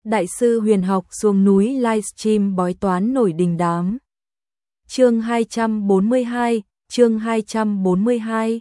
Đại sư huyền học xuống núi livestream bói toán nổi đình đám. Chương 242, chương 242.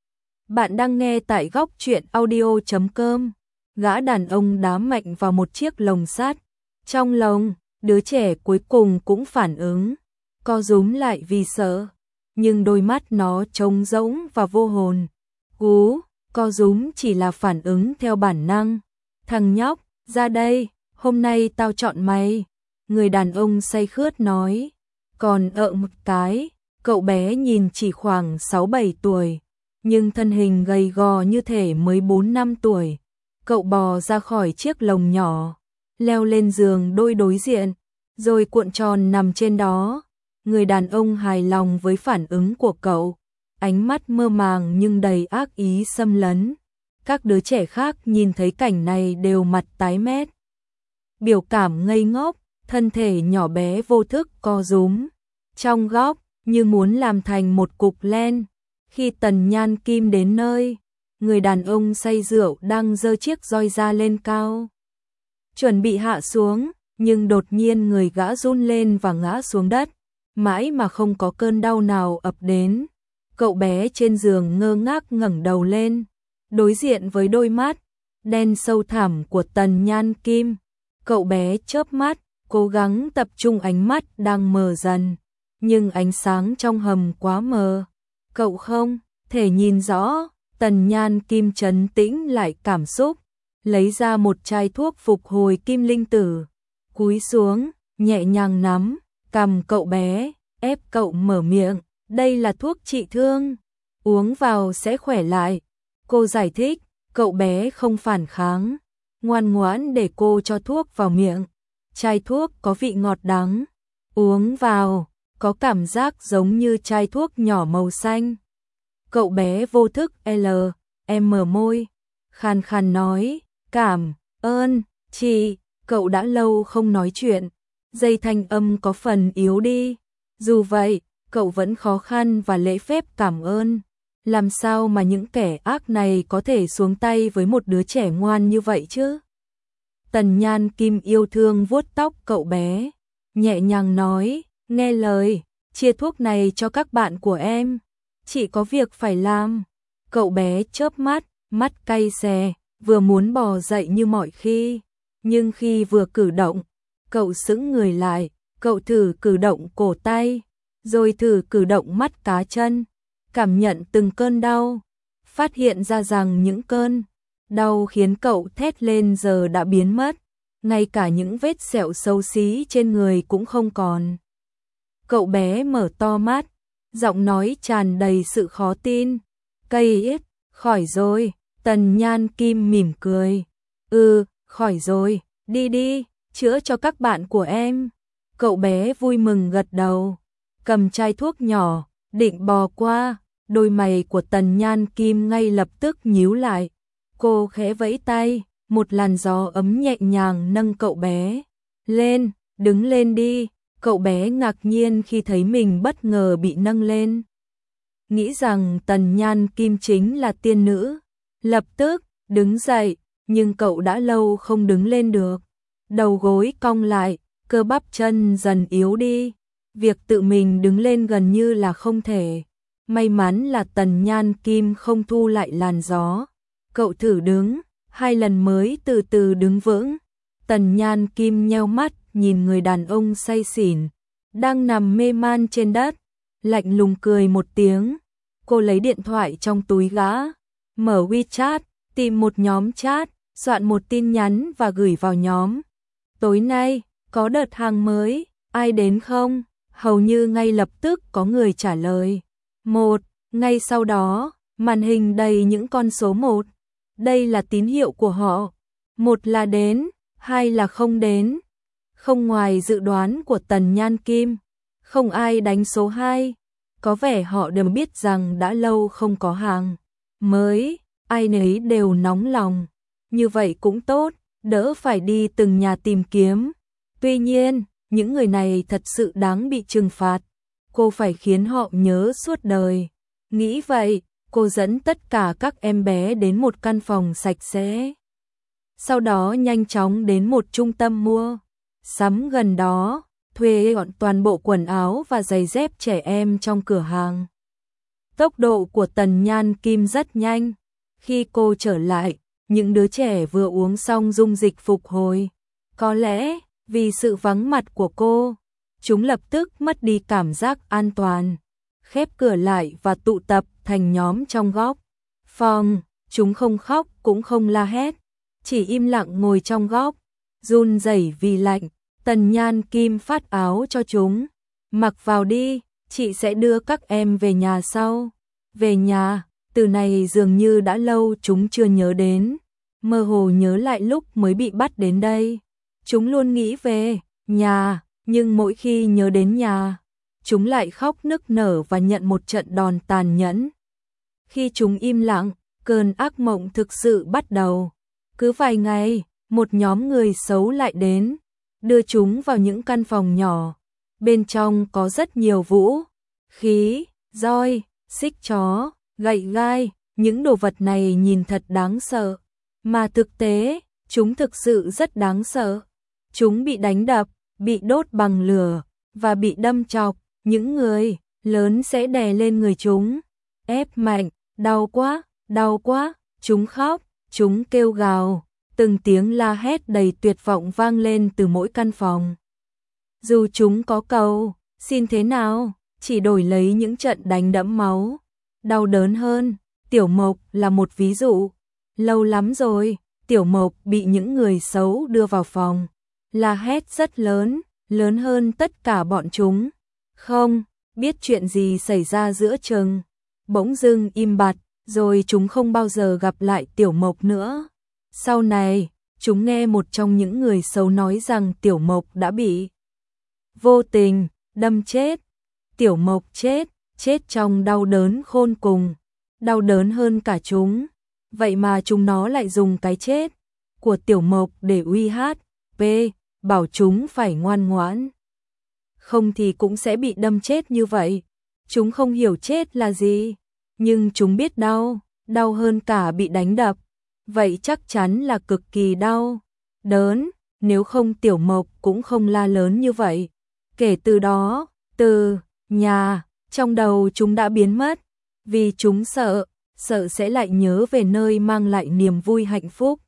Bạn đang nghe tại góc truyện audio.com. Gã đàn ông đá mạnh vào một chiếc lồng sắt. Trong lồng, đứa trẻ cuối cùng cũng phản ứng, co rúm lại vì sợ, nhưng đôi mắt nó trống rỗng và vô hồn. Cú, co rúm chỉ là phản ứng theo bản năng. Thằng nhóc, ra đây, hôm nay tao chọn mày. Người đàn ông say khướt nói. Còn một cái, cậu bé nhìn chỉ khoảng 6-7 tuổi, nhưng thân hình gầy gò như thể mới 4-5 tuổi. Cậu bò ra khỏi chiếc lồng nhỏ, leo lên giường đôi đối diện, rồi cuộn tròn nằm trên đó. Người đàn ông hài lòng với phản ứng của cậu, ánh mắt mơ màng nhưng đầy ác ý xâm lấn. Các đứa trẻ khác nhìn thấy cảnh này đều mặt tái mét, biểu cảm ngây ngốc, thân thể nhỏ bé vô thức co rúm trong góc như muốn làm thành một cục len. Khi Tần Nhan Kim đến nơi, người đàn ông say rượu đang giơ chiếc roi ra lên cao, chuẩn bị hạ xuống, nhưng đột nhiên người gã run lên và ngã xuống đất, mãi mà không có cơn đau nào ập đến. Cậu bé trên giường ngơ ngác ngẩng đầu lên, đối diện với đôi mắt đen sâu thẳm của Tần Nhan Kim. Cậu bé chớp mắt, cố gắng tập trung ánh mắt đang mờ dần, nhưng ánh sáng trong hầm quá mờ, cậu không thể nhìn rõ. Tần Nhan Kim trấn tĩnh lại cảm xúc, lấy ra một chai thuốc phục hồi kim linh tử, cúi xuống, nhẹ nhàng nắm cằm cậu bé, ép cậu mở miệng. Đây là thuốc trị thương, uống vào sẽ khỏe lại. Cô giải thích, cậu bé không phản kháng, ngoan ngoãn để cô cho thuốc vào miệng. Chai thuốc có vị ngọt đắng, uống vào có cảm giác giống như chai thuốc nhỏ màu xanh. Cậu bé vô thức mở môi, khàn khàn nói, cảm ơn chị. Cậu đã lâu không nói chuyện, dây thanh âm có phần yếu đi. Dù vậy, cậu vẫn khó khăn và lễ phép cảm ơn. Làm sao mà những kẻ ác này có thể xuống tay với một đứa trẻ ngoan như vậy chứ? Tần Nhan Kim yêu thương vuốt tóc cậu bé, nhẹ nhàng nói, nghe lời, chia thuốc này cho các bạn của em. Chị có việc phải làm. Cậu bé chớp mắt, mắt cay xè, vừa muốn bò dậy như mọi khi, nhưng khi vừa cử động, cậu sững người lại. Cậu thử cử động cổ tay, rồi thử cử động mắt cá chân, cảm nhận từng cơn đau, phát hiện ra rằng những cơn đau khiến cậu thét lên giờ đã biến mất, ngay cả những vết sẹo xấu xí trên người cũng không còn. Cậu bé mở to mắt, giọng nói tràn đầy sự khó tin. Cây ít, khỏi rồi. Tần Nhan Kim mỉm cười. Khỏi rồi, đi đi, chữa cho các bạn của em. Cậu bé vui mừng gật đầu, cầm chai thuốc nhỏ, định bò qua. Đôi mày của Tần Nhan Kim ngay lập tức nhíu lại. Cô khẽ vẫy tay, một làn gió ấm nhẹ nhàng nâng cậu bé lên, đứng lên đi. Cậu bé ngạc nhiên khi thấy mình bất ngờ bị nâng lên, nghĩ rằng Tần Nhan Kim chính là tiên nữ, lập tức đứng dậy, nhưng cậu đã lâu không đứng lên được. Đầu gối cong lại, cơ bắp chân dần yếu đi, việc tự mình đứng lên gần như là không thể. May mắn là Tần Nhan Kim không thu lại làn gió. Cậu thử đứng 2 lần mới từ từ đứng vững. Tần Nhan Kim nheo mắt nhìn người đàn ông say xỉn đang nằm mê man trên đất, lạnh lùng cười một tiếng. Cô lấy điện thoại trong túi gã, mở WeChat, tìm một nhóm chat, soạn một tin nhắn và gửi vào nhóm. Tối nay có đợt hàng mới, ai đến không? Hầu như ngay lập tức có người trả lời. 1. Ngay sau đó, màn hình đầy những con số 1. Đây là tín hiệu của họ. 1 là đến, 2 là không đến. Không ngoài dự đoán của Tần Nhan Kim, không ai đánh số 2. Có vẻ họ đều biết rằng đã lâu không có hàng mới, ai nấy đều nóng lòng. Như vậy cũng tốt, đỡ phải đi từng nhà tìm kiếm. Tuy nhiên, những người này thật sự đáng bị trừng phạt. Cô phải khiến họ nhớ suốt đời. Nghĩ vậy, cô dẫn tất cả các em bé đến một căn phòng sạch sẽ. sau đó nhanh chóng đến một trung tâm mua sắm gần đó, thuê gọn toàn bộ quần áo và giày dép trẻ em trong cửa hàng. Tốc độ của Tần Nhan Kim rất nhanh. Khi cô trở lại, những đứa trẻ vừa uống xong dung dịch phục hồi. Có lẽ vì sự vắng mặt của cô, chúng lập tức mất đi cảm giác an toàn. Khép cửa lại và tụ tập thành nhóm trong góc phòng. Chúng không khóc cũng không la hét, chỉ im lặng ngồi trong góc, run rẩy vì lạnh. Tần Nhan Kim phát áo cho chúng. Mặc vào đi, chị sẽ đưa các em về nhà sau. Về nhà, từ này dường như đã lâu chúng chưa nhớ đến. Mơ hồ nhớ lại lúc mới bị bắt đến đây. Chúng luôn nghĩ về nhà, nhưng mỗi khi nhớ đến nhà, chúng lại khóc nức nở và nhận một trận đòn tàn nhẫn. Khi chúng im lặng, cơn ác mộng thực sự bắt đầu. Cứ vài ngày, một nhóm người xấu lại đến, đưa chúng vào những căn phòng nhỏ. Bên trong có rất nhiều vũ khí, roi, xích chó, gậy gai. Những đồ vật này nhìn thật đáng sợ, mà thực tế, chúng thực sự rất đáng sợ. Chúng bị đánh đập, bị đốt bằng lửa, và bị đâm chọc. Những người lớn sẽ đè lên người chúng, ép mạnh, đau quá, chúng khóc, chúng kêu gào. Từng tiếng la hét đầy tuyệt vọng vang lên từ mỗi căn phòng. Dù chúng có cầu xin thế nào, chỉ đổi lấy những trận đánh đẫm máu, đau đớn hơn. Tiểu Mộc là một ví dụ. Lâu lắm rồi, Tiểu Mộc bị những người xấu đưa vào phòng, la hét rất lớn, lớn hơn tất cả bọn chúng. Không biết chuyện gì xảy ra giữa chừng, bỗng dưng im bặt, rồi chúng không bao giờ gặp lại Tiểu Mộc nữa. Sau này, chúng nghe một trong những người xấu nói rằng Tiểu Mộc đã bị vô tình đâm chết. Tiểu Mộc chết trong đau đớn khôn cùng, đau đớn hơn cả chúng. Vậy mà chúng nó lại dùng cái chết của Tiểu Mộc để uy hiếp, bảo chúng phải ngoan ngoãn. Không thì cũng sẽ bị đâm chết như vậy. Chúng không hiểu chết là gì, nhưng chúng biết đau hơn cả bị đánh đập. Vậy chắc chắn là cực kỳ đau đớn, nếu không Tiểu Mộc cũng không la lớn như vậy. Kể từ đó, từ nhà trong đầu chúng đã biến mất, vì chúng sợ sẽ lại nhớ về nơi mang lại niềm vui hạnh phúc.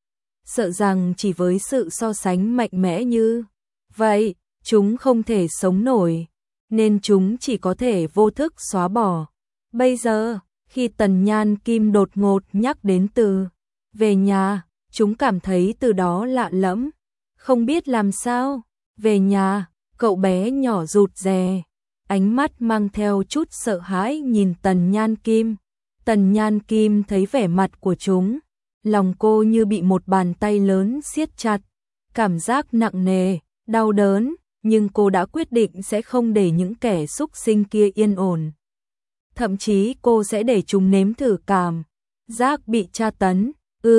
Sợ rằng chỉ với sự so sánh mạnh mẽ như vậy, chúng không thể sống nổi, nên chúng chỉ có thể vô thức xóa bỏ. Bây giờ, khi Tần Nhan Kim đột ngột nhắc đến từ về nhà, chúng cảm thấy từ đó lạ lẫm, không biết làm sao. Về nhà, cậu bé nhỏ rụt rè, ánh mắt mang theo chút sợ hãi nhìn Tần Nhan Kim. Tần Nhan Kim thấy vẻ mặt của chúng, lòng cô như bị một bàn tay lớn siết chặt, cảm giác nặng nề, đau đớn, nhưng cô đã quyết định sẽ không để những kẻ xúc sinh kia yên ổn. Thậm chí cô sẽ để chúng nếm thử cảm giác bị tra tấn.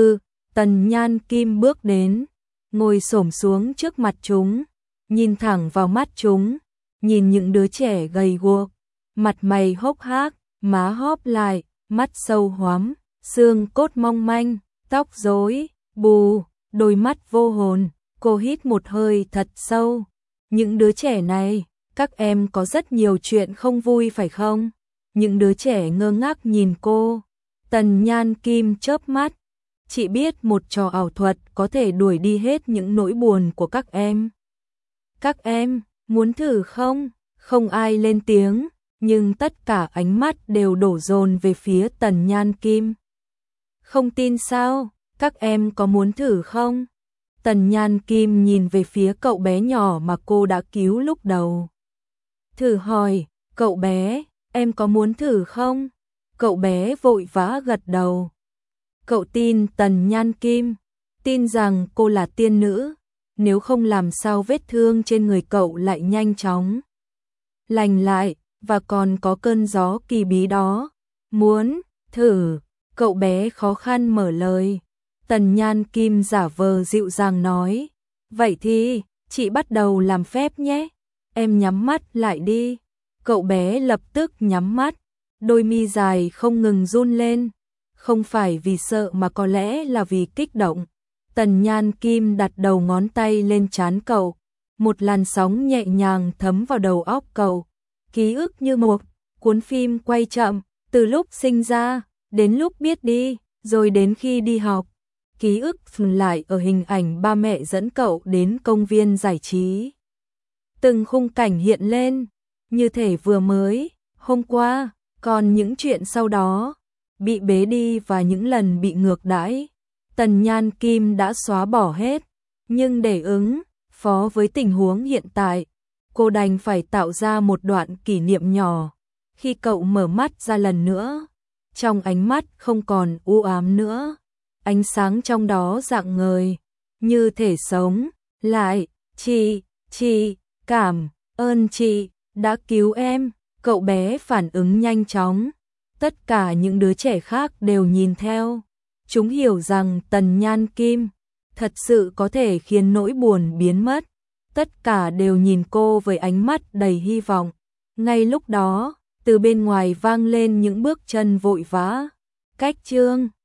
Tần Nhan Kim bước đến, ngồi xổm xuống trước mặt chúng, nhìn thẳng vào mắt chúng, nhìn những đứa trẻ gầy guộc, mặt mày hốc hác, má hóp lại, mắt sâu hoắm, xương cốt mong manh, tóc rối bù, đôi mắt vô hồn. Cô hít một hơi thật sâu. Những đứa trẻ này, các em có rất nhiều chuyện không vui phải không? Những đứa trẻ ngơ ngác nhìn cô. Tần Nhan Kim chớp mắt. Chị biết một trò ảo thuật có thể đuổi đi hết những nỗi buồn của các em. Các em, muốn thử không? Không ai lên tiếng, nhưng tất cả ánh mắt đều đổ dồn về phía Tần Nhan Kim. Không tin sao? Các em có muốn thử không? Tần Nhan Kim nhìn về phía cậu bé nhỏ mà cô đã cứu lúc đầu. Thử hỏi, cậu bé, em có muốn thử không? Cậu bé vội vã gật đầu. Cậu tin Tần Nhan Kim, tin rằng cô là tiên nữ, nếu không làm sao vết thương trên người cậu lại nhanh chóng lành lại, và còn có cơn gió kỳ bí đó. Muốn thử, cậu bé khó khăn mở lời. Tần Nhan Kim giả vờ dịu dàng nói, vậy thì, chị bắt đầu làm phép nhé, em nhắm mắt lại đi. Cậu bé lập tức nhắm mắt, đôi mi dài không ngừng run lên, không phải vì sợ mà có lẽ là vì kích động. Tần Nhan Kim đặt đầu ngón tay lên trán cậu, một làn sóng nhẹ nhàng thấm vào đầu óc cậu. Ký ức như một cuốn phim quay chậm, từ lúc sinh ra, đến lúc biết đi, rồi đến khi đi học. Ký ức dừng lại ở hình ảnh ba mẹ dẫn cậu đến công viên giải trí. Từng khung cảnh hiện lên, như thể vừa mới, hôm qua, còn những chuyện sau đó, bị bế đi và những lần bị ngược đãi. Tần Nhan Kim đã xóa bỏ hết, nhưng để ứng phó với tình huống hiện tại, cô đành phải tạo ra một đoạn kỷ niệm nhỏ. Khi cậu mở mắt ra lần nữa, trong ánh mắt không còn u ám nữa, ánh sáng trong đó rạng ngời, như thể sống lại. Chị, cảm ơn chị đã cứu em. Cậu bé phản ứng nhanh chóng, tất cả những đứa trẻ khác đều nhìn theo. Chúng hiểu rằng Tần Nhan Kim thật sự có thể khiến nỗi buồn biến mất. Tất cả đều nhìn cô với ánh mắt đầy hy vọng. Ngay lúc đó, từ bên ngoài vang lên những bước chân vội vã. Cách chương